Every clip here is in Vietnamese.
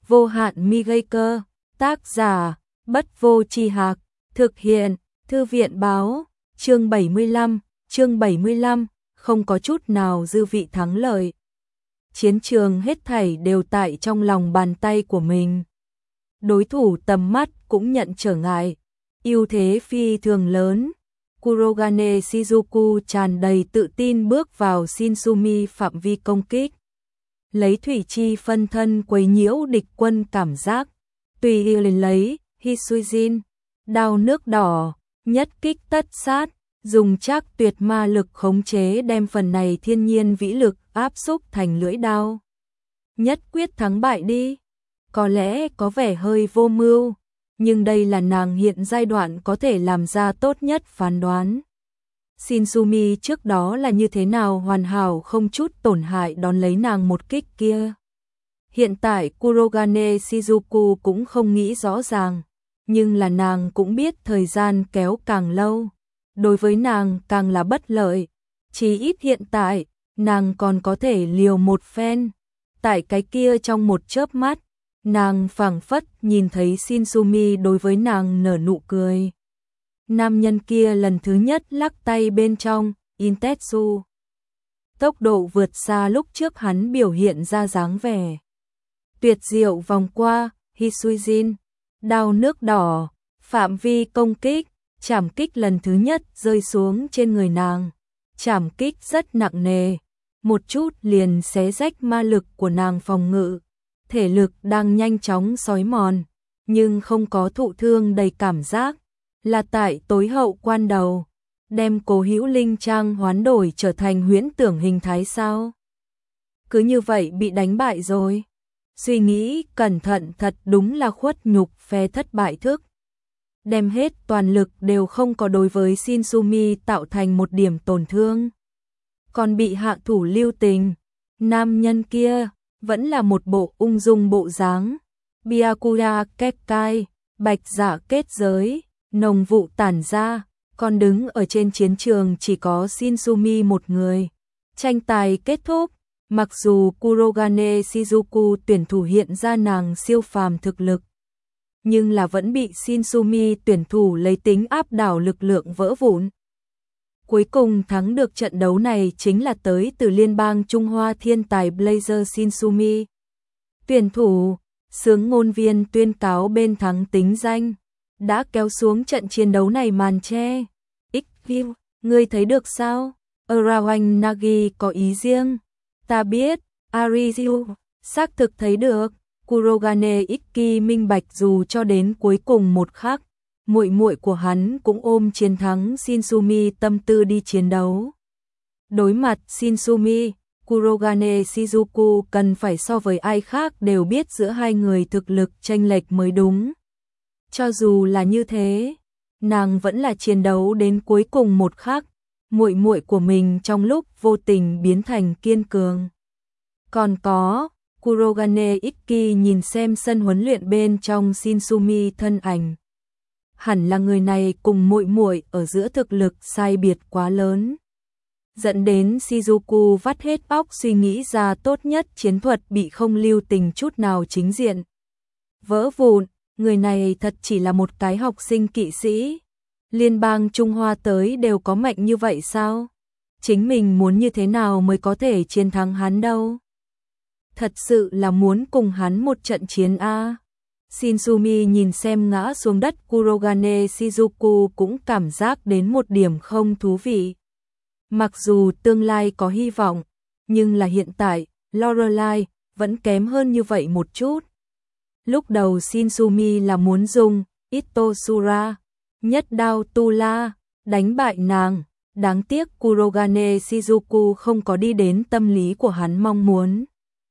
vô hạn mi gây cơ, tác giả, Bất Vô Tri Hạc, thực hiện, Thư viện báo, chương 75, không có chút nào dư vị thắng lợi. Chiến trường hết thảy đều tại trong lòng bàn tay của mình. Đối thủ tầm mắt cũng nhận trở ngại, ưu thế phi thường lớn. Kurogane Shizuku tràn đầy tự tin bước vào Shinsumi phạm vi công kích. Lấy thủy chi phân thân quấy nhiễu địch quân cảm giác, tùy yêu liền lấy Hisuijin, đao nước đỏ, nhất kích tất sát, dùng trác tuyệt ma lực khống chế đem phần này thiên nhiên vĩ lực áp xúc thành lưỡi đao. Nhất quyết thắng bại đi. Có lẽ có vẻ hơi vô mưu, nhưng đây là nàng hiện giai đoạn có thể làm ra tốt nhất phán đoán. Shinsumi trước đó là như thế nào hoàn hảo không chút tổn hại đón lấy nàng một kích kia. Hiện tại Kurogane Shizuku cũng không nghĩ rõ ràng, nhưng là nàng cũng biết thời gian kéo càng lâu, đối với nàng càng là bất lợi. Chỉ ít hiện tại, nàng còn có thể liều một phen. Tại cái kia trong một chớp mắt, nàng phảng phất nhìn thấy Shinsumi đối với nàng nở nụ cười. Nam nhân kia lần thứ nhất lắc tay bên trong, Intetsu. Tốc độ vượt xa lúc trước hắn biểu hiện ra dáng vẻ. Tuyệt diệu vòng qua, Hisuijin, đao nước đỏ, phạm vi công kích, chảm kích lần thứ nhất rơi xuống trên người nàng. Chảm kích rất nặng nề, một chút liền xé rách ma lực của nàng phòng ngự. Thể lực đang nhanh chóng xói mòn, nhưng không có thụ thương đầy cảm giác, là tại tối hậu quan đầu, đem Cố Hữu Linh trang hoán đổi trở thành huyễn tưởng hình thái sao? Cứ như vậy bị đánh bại rồi. Suy nghĩ cẩn thận thật đúng là khuất nhục phe thất bại thức. Đem hết toàn lực đều không có đối với Shinsumi tạo thành một điểm tổn thương. Còn bị hạ thủ lưu tình, nam nhân kia vẫn là một bộ ung dung bộ dáng. Byakuya Kekkai, bạch dạ kết giới, nồng vụ tản ra, còn đứng ở trên chiến trường chỉ có Shinsumi một người. Tranh tài kết thúc, mặc dù Kurogane Shizuku tuyển thủ hiện ra nàng siêu phàm thực lực, nhưng là vẫn bị Shinsumi tuyển thủ lấy tính áp đảo lực lượng vỡ vụn. Cuối cùng thắng được trận đấu này chính là tới từ liên bang Trung Hoa thiên tài Blazer Shinsumi. Tuyển thủ, sướng ngôn viên tuyên cáo bên thắng tính danh, đã kéo xuống trận chiến đấu này màn che. XV, ngươi thấy được sao? Arawan Nagi có ý riêng. Ta biết, Arizu, xác thực thấy được. Kurogane Ikki minh bạch dù cho đến cuối cùng một khắc, muội muội của hắn cũng ôm chiến thắng Shinsumi tâm tư đi chiến đấu. Đối mặt Shinsumi, Kurogane Shizuku cần phải so với ai khác đều biết giữa hai người thực lực chênh lệch mới đúng. Cho dù là như thế, nàng vẫn là chiến đấu đến cuối cùng một khắc, muội muội của mình trong lúc vô tình biến thành kiên cường. Còn có, Kurogane Ikki nhìn xem sân huấn luyện bên trong Shinsumi thân ảnh. Hẳn là người này cùng muội muội ở giữa thực lực sai biệt quá lớn, dẫn đến Shizuku vắt hết óc suy nghĩ ra tốt nhất chiến thuật bị không lưu tình chút nào chính diện. Vỡ vụn, người này thật chỉ là một cái học sinh kỵ sĩ. Liên bang Trung Hoa tới đều có mạnh như vậy sao? Chính mình muốn như thế nào mới có thể chiến thắng hắn đâu? Thật sự là muốn cùng hắn một trận chiến a. Shinsumi nhìn xem ngã xuống đất Kurogane Shizuku cũng cảm giác đến một điểm không thú vị. Mặc dù tương lai có hy vọng, nhưng là hiện tại, Lorelai vẫn kém hơn như vậy một chút. Lúc đầu Shinsumi là muốn dùng Itosura, nhất đao tu la, đánh bại nàng. Đáng tiếc Kurogane Shizuku không có đi đến tâm lý của hắn mong muốn.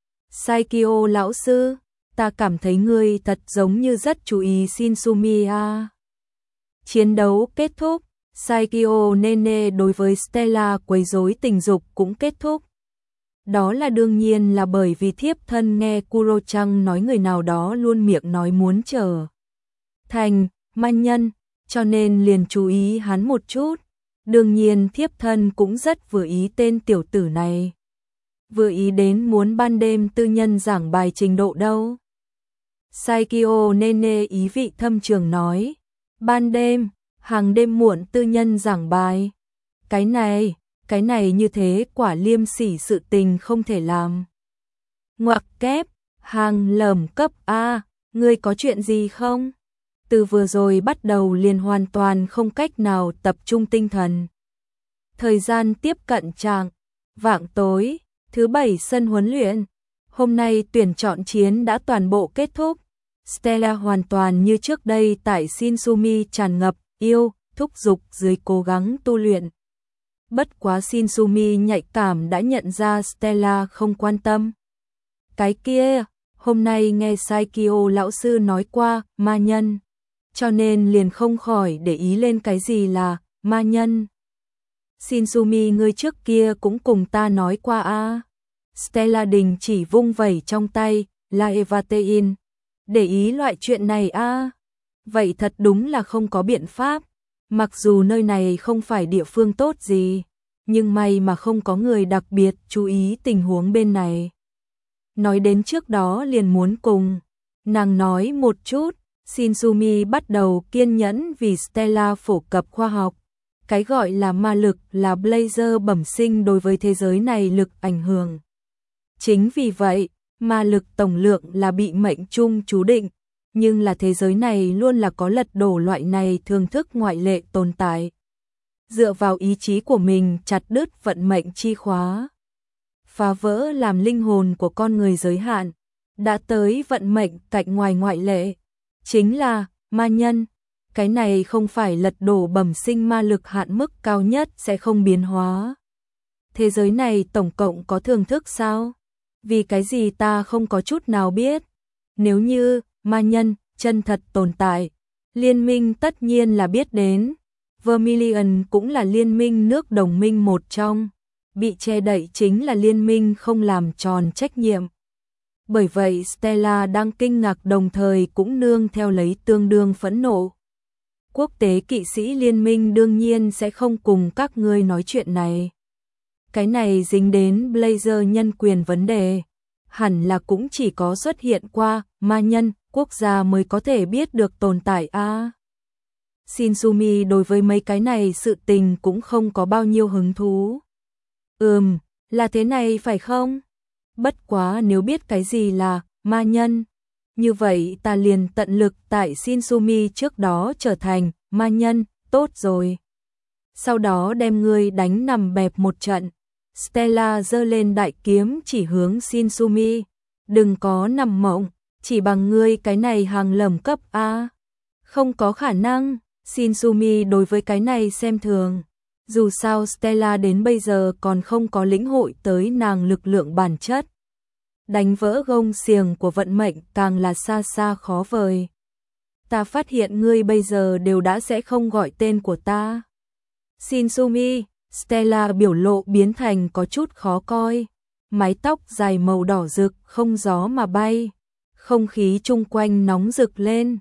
Saikyo lão sư, ta cảm thấy ngươi thật giống như rất chú ý Shinsumi a. Chiến đấu kết thúc, Saikyo Nene đối với Stella quấy rối tình dục cũng kết thúc. Đó là đương nhiên là bởi vì thiếp thân nghe Kuro-chan nói người nào đó luôn miệng nói muốn trở thành ma nhân, cho nên liền chú ý hắn một chút. Đương nhiên thiếp thân cũng rất vừa ý tên tiểu tử này. Vừa ý đến muốn ban đêm tư nhân giảng bài trình độ đâu. Saikyo Nene ý vị thâm trường nói. Ban đêm, hàng đêm muộn tư nhân giảng bài. Cái này như thế quả liêm sỉ sự tình không thể làm. Ngoặc kép, hàng lẩm cấp A, ngươi có chuyện gì không? Từ vừa rồi bắt đầu liền hoàn toàn không cách nào tập trung tinh thần. Thời gian tiếp cận chạng vạng tối, thứ bảy sân huấn luyện. Hôm nay tuyển chọn chiến đã toàn bộ kết thúc. Stella hoàn toàn như trước đây tại Shinsumi tràn ngập yêu, thúc giục dưới cố gắng tu luyện. Bất quá Shinsumi nhạy cảm đã nhận ra Stella không quan tâm. Cái kia, hôm nay nghe Saikyo lão sư nói qua ma nhân, cho nên liền không khỏi để ý lên cái gì là ma nhân. Shinsumi ngươi trước kia cũng cùng ta nói qua a. Stella đình chỉ vung vẩy trong tay, là Evatein. Để ý loại chuyện này a. Vậy thật đúng là không có biện pháp. Mặc dù nơi này không phải địa phương tốt gì, nhưng may mà không có người đặc biệt chú ý tình huống bên này. Nói đến trước đó liền muốn cùng nàng nói một chút. Shinsumi bắt đầu kiên nhẫn vì Stella phổ cập khoa học. Cái gọi là ma lực là Blazer bẩm sinh đối với thế giới này lực ảnh hưởng. Chính vì vậy, ma lực tổng lượng là bị mệnh chung chú định, nhưng là thế giới này luôn là có lật đổ loại này thường thức ngoại lệ tồn tại. Dựa vào ý chí của mình chặt đứt vận mệnh chi khóa, phá vỡ làm linh hồn của con người giới hạn, đã tới vận mệnh cạnh ngoài ngoại lệ, chính là ma nhân. Cái này không phải lật đổ bẩm sinh ma lực hạn mức cao nhất sẽ không biến hóa. Thế giới này tổng cộng có thường thức sao? Vì cái gì ta không có chút nào biết? Nếu như ma nhân chân thật tồn tại, liên minh tất nhiên là biết đến. Vermilion cũng là liên minh nước đồng minh một trong. Bị che đậy chính là liên minh không làm tròn trách nhiệm. Bởi vậy Stella đang kinh ngạc đồng thời cũng nương theo lấy tương đương phẫn nộ. Quốc tế kỵ sĩ liên minh đương nhiên sẽ không cùng các ngươi nói chuyện này. Cái này dính đến Blazer nhân quyền vấn đề. Hẳn là cũng chỉ có xuất hiện qua ma nhân quốc gia mới có thể biết được tồn tại a. Shinsumi đối với mấy cái này sự tình cũng không có bao nhiêu hứng thú. Là thế này phải không? Bất quá nếu biết cái gì là ma nhân, như vậy ta liền tận lực tại Shinsumi trước đó trở thành ma nhân, tốt rồi. Sau đó đem ngươi đánh nằm bẹp một trận. Stella giơ lên đại kiếm chỉ hướng Shinsumi. Đừng có nằm mộng, chỉ bằng ngươi cái này hàng lầm cấp A. Không có khả năng, Shinsumi đối với cái này xem thường. Dù sao Stella đến bây giờ còn không có lĩnh hội tới nàng lực lượng bản chất. Đánh vỡ gông xiềng của vận mệnh càng là xa xa khó vời. Ta phát hiện ngươi bây giờ đều đã sẽ không gọi tên của ta. Shinsumi, Stella biểu lộ biến thành có chút khó coi. Mái tóc dài màu đỏ rực không gió mà bay. Không khí chung quanh nóng rực lên.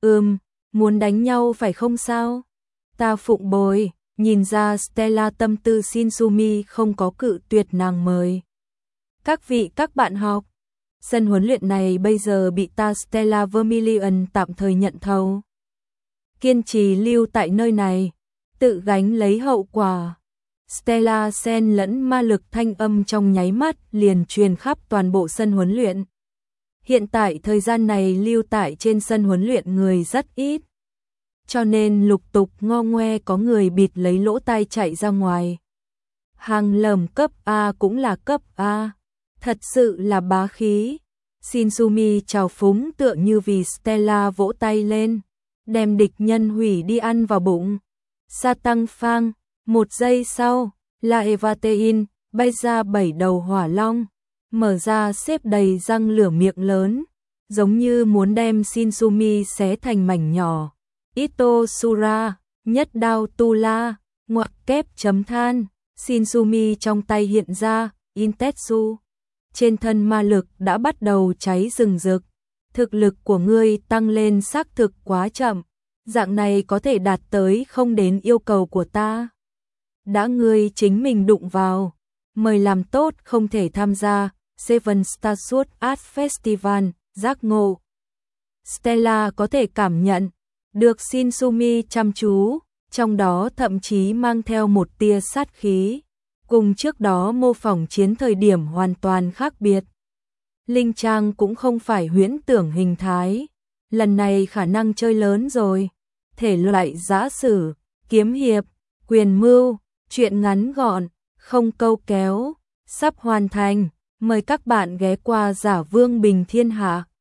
Muốn đánh nhau phải không sao? Ta phụng bồi, nhìn ra Stella tâm tư Shinsumi không có cự tuyệt nàng mời. Các vị các bạn học, sân huấn luyện này bây giờ bị ta Stella Vermilion tạm thời nhận thầu. Kiên trì lưu tại nơi này, tự gánh lấy hậu quả. Stella xen lẫn ma lực thanh âm trong nháy mắt liền truyền khắp toàn bộ sân huấn luyện. Hiện tại thời gian này lưu tại trên sân huấn luyện người rất ít, cho nên lục tục ngo ngoe có người bịt lấy lỗ tai chạy ra ngoài. Hàng lầm cấp A cũng là cấp A, thật sự là bá khí. Shinsumi trào phúng tựa như vì Stella vỗ tay lên, đem địch nhân hủy đi ăn vào bụng. Sa tăng phang, một giây sau, là Evatein bay ra 7 đầu hỏa long, mở ra xếp đầy răng lửa miệng lớn, giống như muốn đem Shinsumi xé thành mảnh nhỏ. Ito Sura, nhất đao tu la, ngoặc kép chấm than, Shinsumi trong tay hiện ra, Intetsu. Trên thân ma lực đã bắt đầu cháy rừng rực. Thực lực của ngươi tăng lên xác thực quá chậm, dạng này có thể đạt tới không đến yêu cầu của ta. Đã ngươi chính mình đụng vào, mời làm tốt không thể tham gia Seven Star Sword Art Festival, giác ngộ. Stella có thể cảm nhận được Shinsumi chăm chú, trong đó thậm chí mang theo một tia sát khí, cùng trước đó mô phỏng chiến thời điểm hoàn toàn khác biệt. Linh Trang cũng không phải huyễn tưởng hình thái, lần này khả năng chơi lớn rồi, thể loại giã sử, kiếm hiệp, quyền mưu, truyện ngắn gọn, không câu kéo, sắp hoàn thành, mời các bạn ghé qua Giả Vương Bình Thiên Hạ.